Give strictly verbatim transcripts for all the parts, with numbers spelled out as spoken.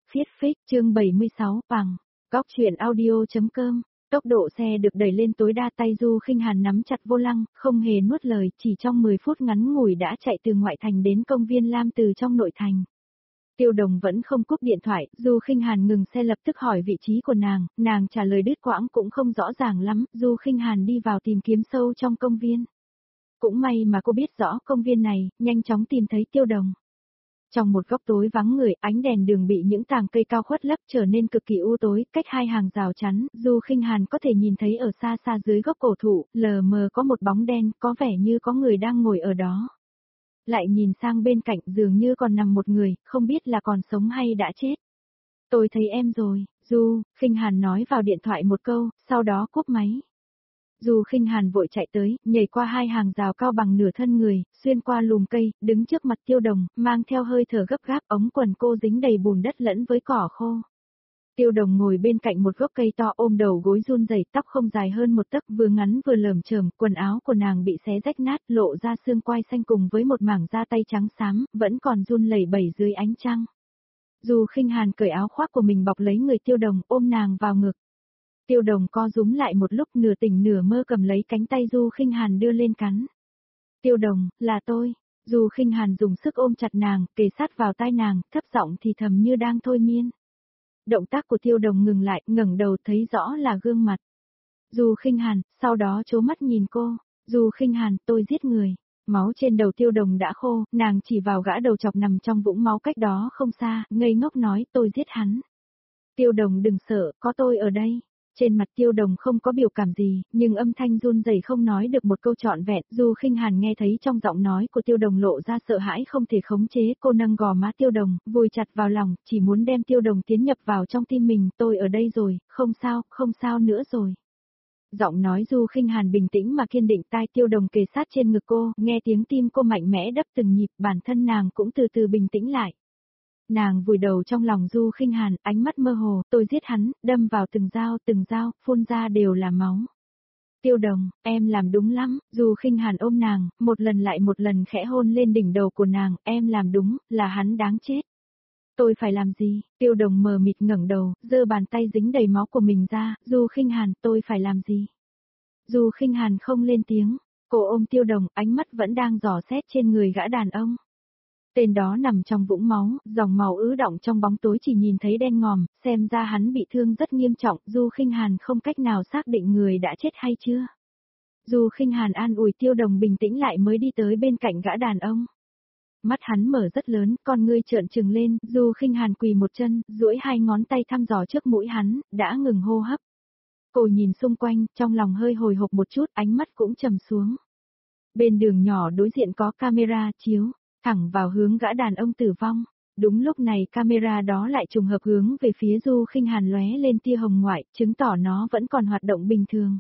Viết phích chương bảy mươi sáu bằng, góc chuyện audio.com, tốc độ xe được đẩy lên tối đa tay Du Khinh Hàn nắm chặt vô lăng, không hề nuốt lời, chỉ trong mười phút ngắn ngủi đã chạy từ ngoại thành đến công viên Lam từ trong nội thành. Tiêu Đồng vẫn không cúp điện thoại, Du Khinh Hàn ngừng xe lập tức hỏi vị trí của nàng, nàng trả lời đứt quãng cũng không rõ ràng lắm, Du Khinh Hàn đi vào tìm kiếm sâu trong công viên. Cũng may mà cô biết rõ công viên này, nhanh chóng tìm thấy Tiêu Đồng. Trong một góc tối vắng người, ánh đèn đường bị những tàng cây cao khuất lấp trở nên cực kỳ u tối, cách hai hàng rào chắn, Du Khinh Hàn có thể nhìn thấy ở xa xa dưới gốc cổ thụ, lờ mờ có một bóng đen, có vẻ như có người đang ngồi ở đó. Lại nhìn sang bên cạnh dường như còn nằm một người, không biết là còn sống hay đã chết. Tôi thấy em rồi, Du Khinh Hàn nói vào điện thoại một câu, sau đó cúp máy. Du Khinh Hàn vội chạy tới, nhảy qua hai hàng rào cao bằng nửa thân người, xuyên qua lùm cây, đứng trước mặt Tiêu Đồng, mang theo hơi thở gấp gáp, ống quần cô dính đầy bùn đất lẫn với cỏ khô. Tiêu Đồng ngồi bên cạnh một gốc cây to ôm đầu gối run rẩy, tóc không dài hơn một tấc, vừa ngắn vừa lởm chởm, quần áo của nàng bị xé rách nát, lộ ra xương quai xanh cùng với một mảng da tay trắng xám, vẫn còn run lẩy bẩy dưới ánh trăng. Du Khinh Hàn cởi áo khoác của mình bọc lấy người Tiêu Đồng, ôm nàng vào ngực. Tiêu Đồng co rúm lại một lúc, nửa tỉnh nửa mơ cầm lấy cánh tay Du Khinh Hàn đưa lên cắn. Tiêu Đồng, là tôi. Du Khinh Hàn dùng sức ôm chặt nàng, kề sát vào tai nàng, thấp giọng thì thầm như đang thôi miên. Động tác của Tiêu Đồng ngừng lại, ngẩng đầu thấy rõ là gương mặt. Du Khinh Hàn, sau đó trố mắt nhìn cô. Du Khinh Hàn, tôi giết người. Máu trên đầu Tiêu Đồng đã khô, nàng chỉ vào gã đầu chọc nằm trong vũng máu cách đó không xa, ngây ngốc nói tôi giết hắn. Tiêu Đồng đừng sợ, có tôi ở đây. Trên mặt Tiêu Đồng không có biểu cảm gì, nhưng âm thanh run rẩy không nói được một câu trọn vẹn. Du Khinh Hàn nghe thấy trong giọng nói của Tiêu Đồng lộ ra sợ hãi không thể khống chế, cô nâng gò má Tiêu Đồng, vùi chặt vào lòng, chỉ muốn đem Tiêu Đồng tiến nhập vào trong tim mình. Tôi ở đây rồi, không sao, không sao nữa rồi. Giọng nói Du Khinh Hàn bình tĩnh mà kiên định, tai Tiêu Đồng kề sát trên ngực cô, nghe tiếng tim cô mạnh mẽ đập từng nhịp, bản thân nàng cũng từ từ bình tĩnh lại. Nàng vùi đầu trong lòng Du Khinh Hàn, ánh mắt mơ hồ, tôi giết hắn, đâm vào từng dao, từng dao, phun ra đều là máu. Tiêu Đồng, em làm đúng lắm, Du Khinh Hàn ôm nàng, một lần lại một lần khẽ hôn lên đỉnh đầu của nàng, em làm đúng, là hắn đáng chết. Tôi phải làm gì? Tiêu Đồng mờ mịt ngẩng đầu, giơ bàn tay dính đầy máu của mình ra, Du Khinh Hàn, tôi phải làm gì? Du Khinh Hàn không lên tiếng, cô ôm Tiêu Đồng, ánh mắt vẫn đang dò xét trên người gã đàn ông. Tên đó nằm trong vũng máu, dòng máu ứ đọng trong bóng tối chỉ nhìn thấy đen ngòm, xem ra hắn bị thương rất nghiêm trọng, Du Khinh Hàn không cách nào xác định người đã chết hay chưa. Du Khinh Hàn an ủi Tiêu Đồng bình tĩnh lại mới đi tới bên cạnh gã đàn ông. Mắt hắn mở rất lớn, con ngươi trợn trừng lên, Du Khinh Hàn quỳ một chân, duỗi hai ngón tay thăm dò trước mũi hắn, đã ngừng hô hấp. Cô nhìn xung quanh, trong lòng hơi hồi hộp một chút, ánh mắt cũng trầm xuống. Bên đường nhỏ đối diện có camera chiếu thẳng vào hướng gã đàn ông tử vong. Đúng lúc này camera đó lại trùng hợp hướng về phía Du Khinh Hàn lóe lên tia hồng ngoại, chứng tỏ nó vẫn còn hoạt động bình thường.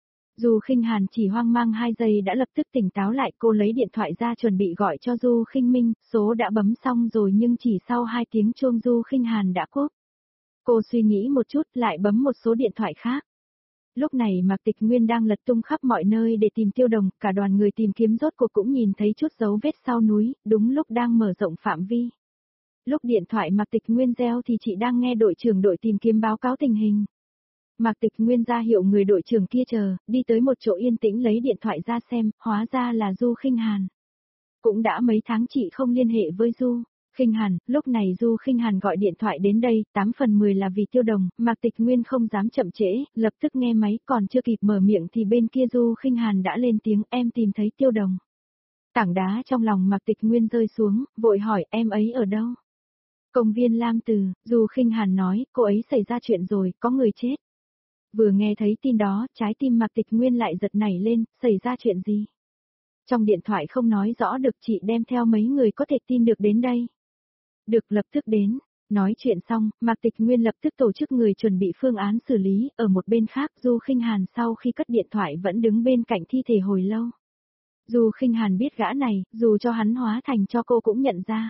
Du Khinh Hàn chỉ hoang mang hai giây đã lập tức tỉnh táo lại, cô lấy điện thoại ra chuẩn bị gọi cho Du Khinh Minh, số đã bấm xong rồi nhưng chỉ sau hai tiếng chuông Du Khinh Hàn đã cúp. Cô suy nghĩ một chút lại bấm một số điện thoại khác. Lúc này Mạc Tịch Nguyên đang lật tung khắp mọi nơi để tìm Tiêu Đồng, cả đoàn người tìm kiếm rốt cuộc cũng nhìn thấy chút dấu vết sau núi, đúng lúc đang mở rộng phạm vi. Lúc điện thoại Mạc Tịch Nguyên reo thì chị đang nghe đội trưởng đội tìm kiếm báo cáo tình hình. Mạc Tịch Nguyên ra hiệu người đội trưởng kia chờ, đi tới một chỗ yên tĩnh lấy điện thoại ra xem, hóa ra là Du Khinh Hàn. Cũng đã mấy tháng chị không liên hệ với Du Khinh Hàn, lúc này Du Khinh Hàn gọi điện thoại đến đây, tám phần mười là vì Tiêu Đồng, Mạc Tịch Nguyên không dám chậm trễ, lập tức nghe máy, còn chưa kịp mở miệng thì bên kia Du Khinh Hàn đã lên tiếng, em tìm thấy Tiêu Đồng. Tảng đá trong lòng Mạc Tịch Nguyên rơi xuống, vội hỏi em ấy ở đâu? Công viên Lam Từ, Du Khinh Hàn nói, cô ấy xảy ra chuyện rồi, có người chết. Vừa nghe thấy tin đó, trái tim Mạc Tịch Nguyên lại giật nảy lên, xảy ra chuyện gì? Trong điện thoại không nói rõ được, chị đem theo mấy người có thể tin được đến đây. Được, lập tức đến. Nói chuyện xong, Mạc Tịch Nguyên lập tức tổ chức người chuẩn bị phương án xử lý, ở một bên khác Du Khinh Hàn sau khi cất điện thoại vẫn đứng bên cạnh thi thể hồi lâu. Du Khinh Hàn biết gã này, dù cho hắn hóa thành cho cô cũng nhận ra.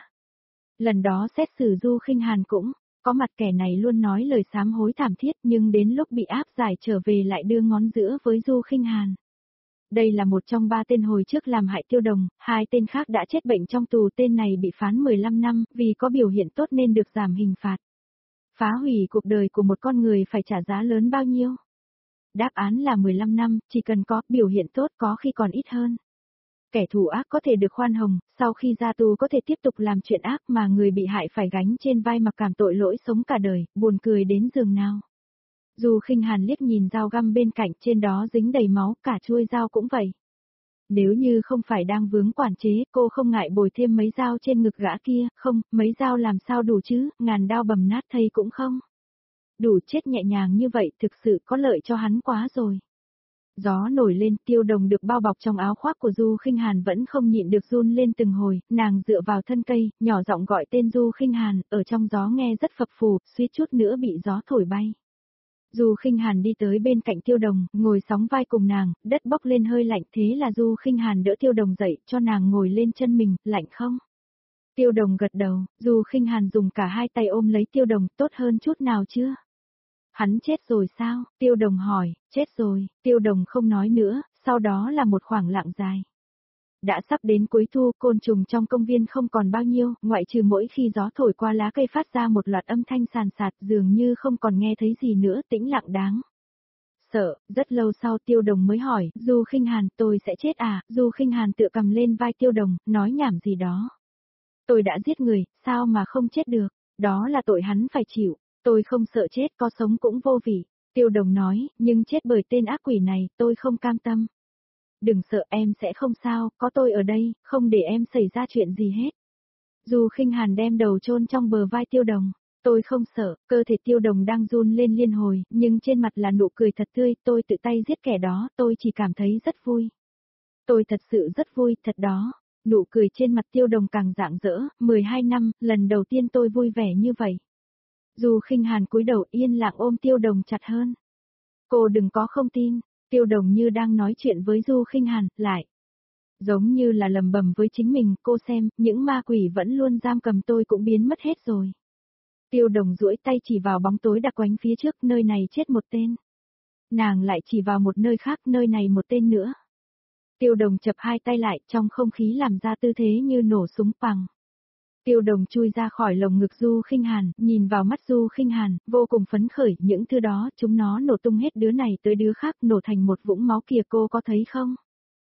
Lần đó xét xử Du Khinh Hàn cũng có mặt, kẻ này luôn nói lời sám hối thảm thiết nhưng đến lúc bị áp giải trở về lại đưa ngón giữa với Du Khinh Hàn. Đây là một trong ba tên hồi trước làm hại Tiêu Đồng, hai tên khác đã chết bệnh trong tù, tên này bị phán mười lăm năm, vì có biểu hiện tốt nên được giảm hình phạt. Phá hủy cuộc đời của một con người phải trả giá lớn bao nhiêu? Đáp án là mười lăm năm, chỉ cần có biểu hiện tốt có khi còn ít hơn. Kẻ thù ác có thể được khoan hồng, sau khi ra tù có thể tiếp tục làm chuyện ác mà người bị hại phải gánh trên vai mặc cảm tội lỗi sống cả đời, buồn cười đến giường nào. Du Khinh Hàn liếc nhìn dao găm bên cạnh, trên đó dính đầy máu, cả chuôi dao cũng vậy. Nếu như không phải đang vướng quản chế, cô không ngại bồi thêm mấy dao trên ngực gã kia, không, mấy dao làm sao đủ chứ, ngàn đao bầm nát thây cũng không. Đủ chết nhẹ nhàng như vậy thực sự có lợi cho hắn quá rồi. Gió nổi lên, Tiêu Đồng được bao bọc trong áo khoác của Du Khinh Hàn vẫn không nhịn được run lên từng hồi, nàng dựa vào thân cây, nhỏ giọng gọi tên Du Khinh Hàn, ở trong gió nghe rất phập phù, suýt chút nữa bị gió thổi bay. Du Khinh Hàn đi tới bên cạnh Tiêu Đồng, ngồi sóng vai cùng nàng, đất bốc lên hơi lạnh, thế là Du Khinh Hàn đỡ Tiêu Đồng dậy, cho nàng ngồi lên chân mình, lạnh không? Tiêu Đồng gật đầu, Du Khinh Hàn dùng cả hai tay ôm lấy Tiêu Đồng, tốt hơn chút nào chưa? Hắn chết rồi sao? Tiêu Đồng hỏi, chết rồi, Tiêu Đồng không nói nữa, sau đó là một khoảng lặng dài. Đã sắp đến cuối thu, côn trùng trong công viên không còn bao nhiêu, ngoại trừ mỗi khi gió thổi qua lá cây phát ra một loạt âm thanh sàn sạt, dường như không còn nghe thấy gì nữa, tĩnh lặng đáng sợ. Rất lâu sau Tiêu Đồng mới hỏi, Du Khinh Hàn, tôi sẽ chết à? Du Khinh Hàn tựa cầm lên vai Tiêu Đồng, nói nhảm gì đó. Tôi đã giết người, sao mà không chết được? Đó là tội hắn phải chịu. Tôi không sợ chết, có sống cũng vô vị. Tiêu Đồng nói, nhưng chết bởi tên ác quỷ này, tôi không cam tâm. Đừng sợ, em sẽ không sao, có tôi ở đây, không để em xảy ra chuyện gì hết. Du Khinh Hàn đem đầu chôn trong bờ vai Tiêu Đồng. Tôi không sợ, cơ thể Tiêu Đồng đang run lên liên hồi, nhưng trên mặt là nụ cười thật tươi, tôi tự tay giết kẻ đó, tôi chỉ cảm thấy rất vui. Tôi thật sự rất vui, thật đó. Nụ cười trên mặt Tiêu Đồng càng rạng rỡ, mười hai năm, lần đầu tiên tôi vui vẻ như vậy. Du Khinh Hàn cúi đầu yên lặng ôm Tiêu Đồng chặt hơn. Cô đừng có không tin, Tiêu Đồng như đang nói chuyện với Du Khinh Hàn, lại. Giống như là lầm bầm với chính mình, cô xem, những ma quỷ vẫn luôn giam cầm tôi cũng biến mất hết rồi. Tiêu Đồng duỗi tay chỉ vào bóng tối đặc quánh phía trước, nơi này chết một tên. Nàng lại chỉ vào một nơi khác, nơi này một tên nữa. Tiêu Đồng chập hai tay lại, trong không khí làm ra tư thế như nổ súng phằng. Tiêu Đồng chui ra khỏi lồng ngực Du Khinh Hàn, nhìn vào mắt Du Khinh Hàn, vô cùng phấn khởi, những thứ đó, chúng nó nổ tung hết đứa này tới đứa khác, nổ thành một vũng máu kìa, cô có thấy không?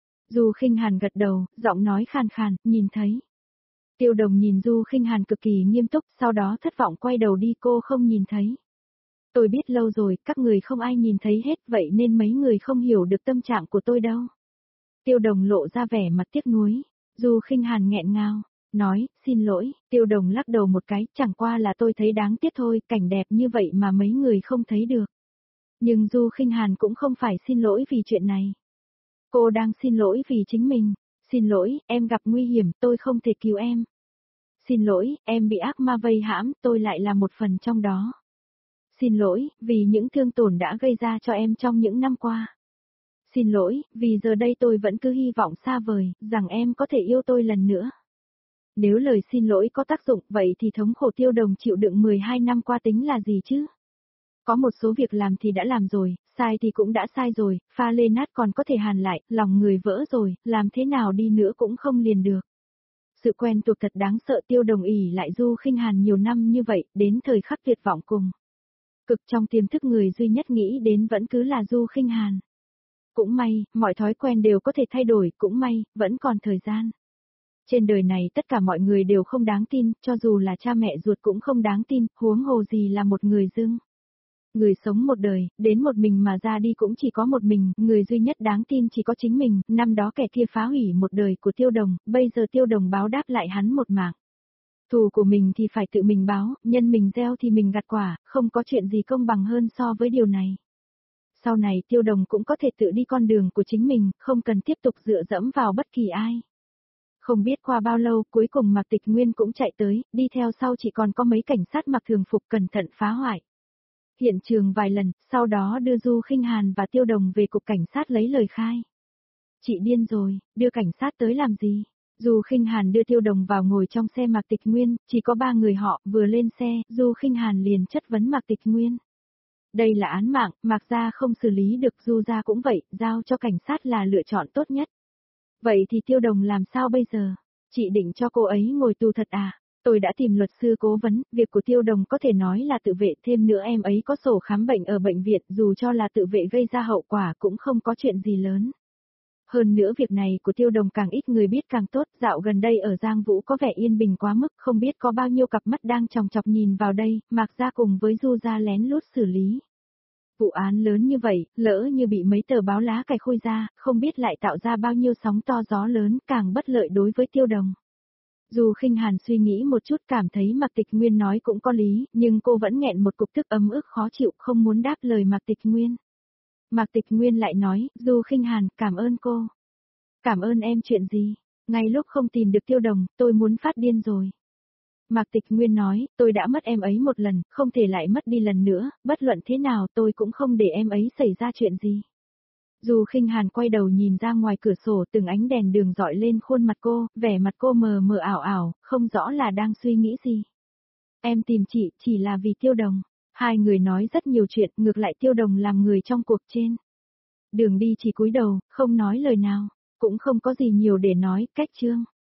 Du Khinh Hàn gật đầu, giọng nói khàn khàn, nhìn thấy. Tiêu Đồng nhìn Du Khinh Hàn cực kỳ nghiêm túc, sau đó thất vọng quay đầu đi, cô không nhìn thấy. Tôi biết lâu rồi, các người không ai nhìn thấy hết, vậy nên mấy người không hiểu được tâm trạng của tôi đâu. Tiêu Đồng lộ ra vẻ mặt tiếc nuối. Du Khinh Hàn nghẹn ngào, nói, xin lỗi. Tiêu Đồng lắc đầu một cái, chẳng qua là tôi thấy đáng tiếc thôi, cảnh đẹp như vậy mà mấy người không thấy được. Nhưng Du Khinh Hàn cũng không phải xin lỗi vì chuyện này. Cô đang xin lỗi vì chính mình. Xin lỗi, em gặp nguy hiểm, tôi không thể cứu em. Xin lỗi, em bị ác ma vây hãm, tôi lại là một phần trong đó. Xin lỗi, vì những thương tổn đã gây ra cho em trong những năm qua. Xin lỗi, vì giờ đây tôi vẫn cứ hy vọng xa vời, rằng em có thể yêu tôi lần nữa. Nếu lời xin lỗi có tác dụng, vậy thì thống khổ Tiêu Đồng chịu đựng mười hai năm qua tính là gì chứ? Có một số việc làm thì đã làm rồi, sai thì cũng đã sai rồi, pha lê nát còn có thể hàn lại, lòng người vỡ rồi, làm thế nào đi nữa cũng không liền được. Sự quen thuộc thật đáng sợ. Tiêu Đồng ỉ lại Du Khinh Hàn nhiều năm như vậy, đến thời khắc tuyệt vọng cùng. Cực trong tiềm thức người duy nhất nghĩ đến vẫn cứ là Du Khinh Hàn. Cũng may, mọi thói quen đều có thể thay đổi, cũng may, vẫn còn thời gian. Trên đời này tất cả mọi người đều không đáng tin, cho dù là cha mẹ ruột cũng không đáng tin, huống hồ gì là một người dưng. Người sống một đời, đến một mình mà ra đi cũng chỉ có một mình, người duy nhất đáng tin chỉ có chính mình, năm đó kẻ kia phá hủy một đời của Tiêu Đồng, bây giờ Tiêu Đồng báo đáp lại hắn một mạng. Thù của mình thì phải tự mình báo, nhân mình gieo thì mình gặt quả, không có chuyện gì công bằng hơn so với điều này. Sau này Tiêu Đồng cũng có thể tự đi con đường của chính mình, không cần tiếp tục dựa dẫm vào bất kỳ ai. Không biết qua bao lâu, cuối cùng Mạc Tịch Nguyên cũng chạy tới, đi theo sau chỉ còn có mấy cảnh sát mặc thường phục cẩn thận phá hoại hiện trường vài lần, sau đó đưa Du Khinh Hàn và Tiêu Đồng về cục cảnh sát lấy lời khai. Chị điên rồi, đưa cảnh sát tới làm gì? Du Khinh Hàn đưa Tiêu Đồng vào ngồi trong xe Mạc Tịch Nguyên, chỉ có ba người họ, vừa lên xe, Du Khinh Hàn liền chất vấn Mạc Tịch Nguyên. Đây là án mạng, Mạc gia không xử lý được, Du gia cũng vậy, giao cho cảnh sát là lựa chọn tốt nhất. Vậy thì Tiêu Đồng làm sao bây giờ? Chị định cho cô ấy ngồi tù thật à? Tôi đã tìm luật sư cố vấn, việc của Tiêu Đồng có thể nói là tự vệ, thêm nữa em ấy có sổ khám bệnh ở bệnh viện, dù cho là tự vệ gây ra hậu quả cũng không có chuyện gì lớn. Hơn nữa việc này của Tiêu Đồng càng ít người biết càng tốt, dạo gần đây ở Giang Vũ có vẻ yên bình quá mức, không biết có bao nhiêu cặp mắt đang chòng chọc nhìn vào đây, Mạc Gia cùng với Du Gia lén lút xử lý. Vụ án lớn như vậy, lỡ như bị mấy tờ báo lá cày khui ra, không biết lại tạo ra bao nhiêu sóng to gió lớn, càng bất lợi đối với Tiêu Đồng. Dù Khinh Hàn suy nghĩ một chút cảm thấy Mạc Tịch Nguyên nói cũng có lý, nhưng cô vẫn nghẹn một cục tức ấm ức khó chịu không muốn đáp lời Mạc Tịch Nguyên. Mạc Tịch Nguyên lại nói, Du Khinh Hàn, cảm ơn cô. Cảm ơn em chuyện gì? Ngay lúc không tìm được Tiêu Đồng, tôi muốn phát điên rồi. Mạc Tịch Nguyên nói, tôi đã mất em ấy một lần, không thể lại mất đi lần nữa, bất luận thế nào tôi cũng không để em ấy xảy ra chuyện gì. Dù Khinh Hàn quay đầu nhìn ra ngoài cửa sổ, từng ánh đèn đường dọi lên khuôn mặt cô, vẻ mặt cô mờ mờ ảo ảo, không rõ là đang suy nghĩ gì. Em tìm chị, chỉ là vì Tiêu Đồng. Hai người nói rất nhiều chuyện, ngược lại Tiêu Đồng làm người trong cuộc trên. Đường đi chỉ cúi đầu, không nói lời nào, cũng không có gì nhiều để nói, cách chương.